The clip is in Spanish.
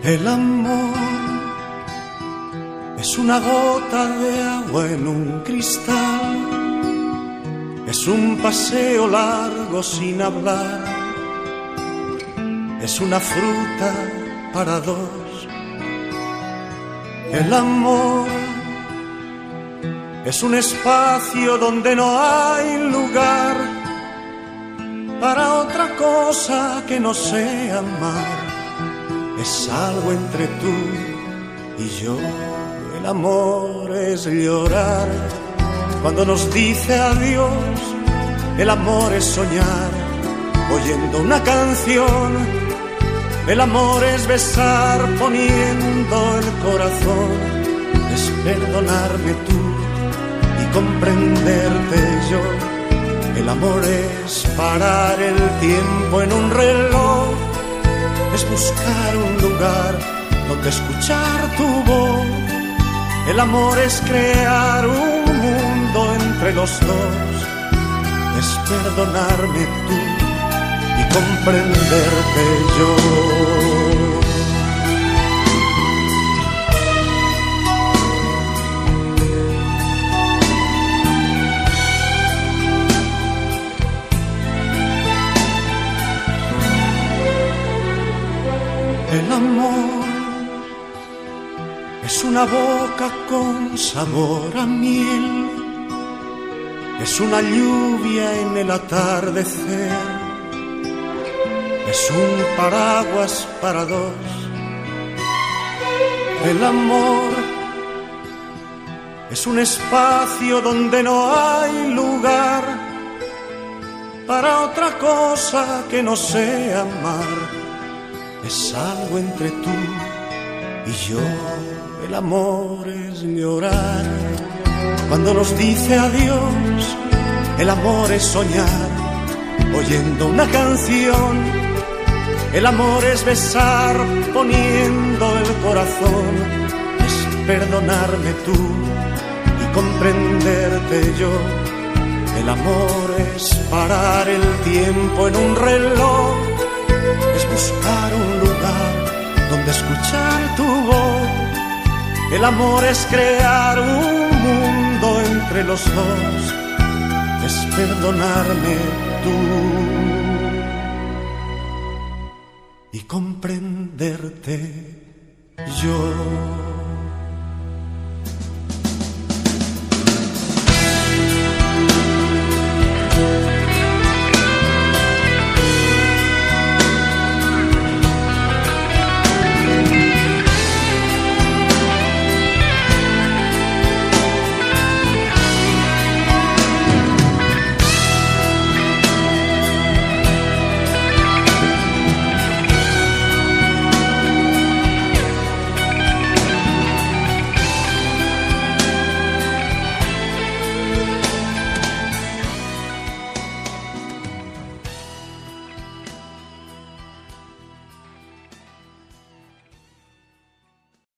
El amor es una gota de agua en un cristal, es un paseo largo sin hablar, es una fruta para dos. El amor es un espacio donde no hay lugar para otra cosa que no sea amar. Es algo entre tú y yo. El amor es llorar cuando nos dice adiós. El amor es soñar oyendo una canción. El amor es besar poniendo el corazón. Es perdonarme tú y comprenderte yo. El amor es parar el tiempo en un reloj. Es buscar un lugar donde escuchar tu voz. El amor es crear un mundo entre los dos. Es perdonarme tú y comprenderte yo. El amor es una boca con sabor a miel, es una lluvia en el atardecer, es un paraguas para dos. El amor es un espacio donde no hay lugar para otra cosa que no sea amar. Es algo entre tú y yo. El amor es llorar cuando nos dice adiós. El amor es soñar oyendo una canción. El amor es besar poniendo el corazón. Es perdonarme tú y comprenderte yo. El amor es parar el tiempo en un reloj. Es buscar un lugar donde escuchar tu voz. El amor es crear un mundo entre los dos. Es perdonarme tú y comprenderte yo.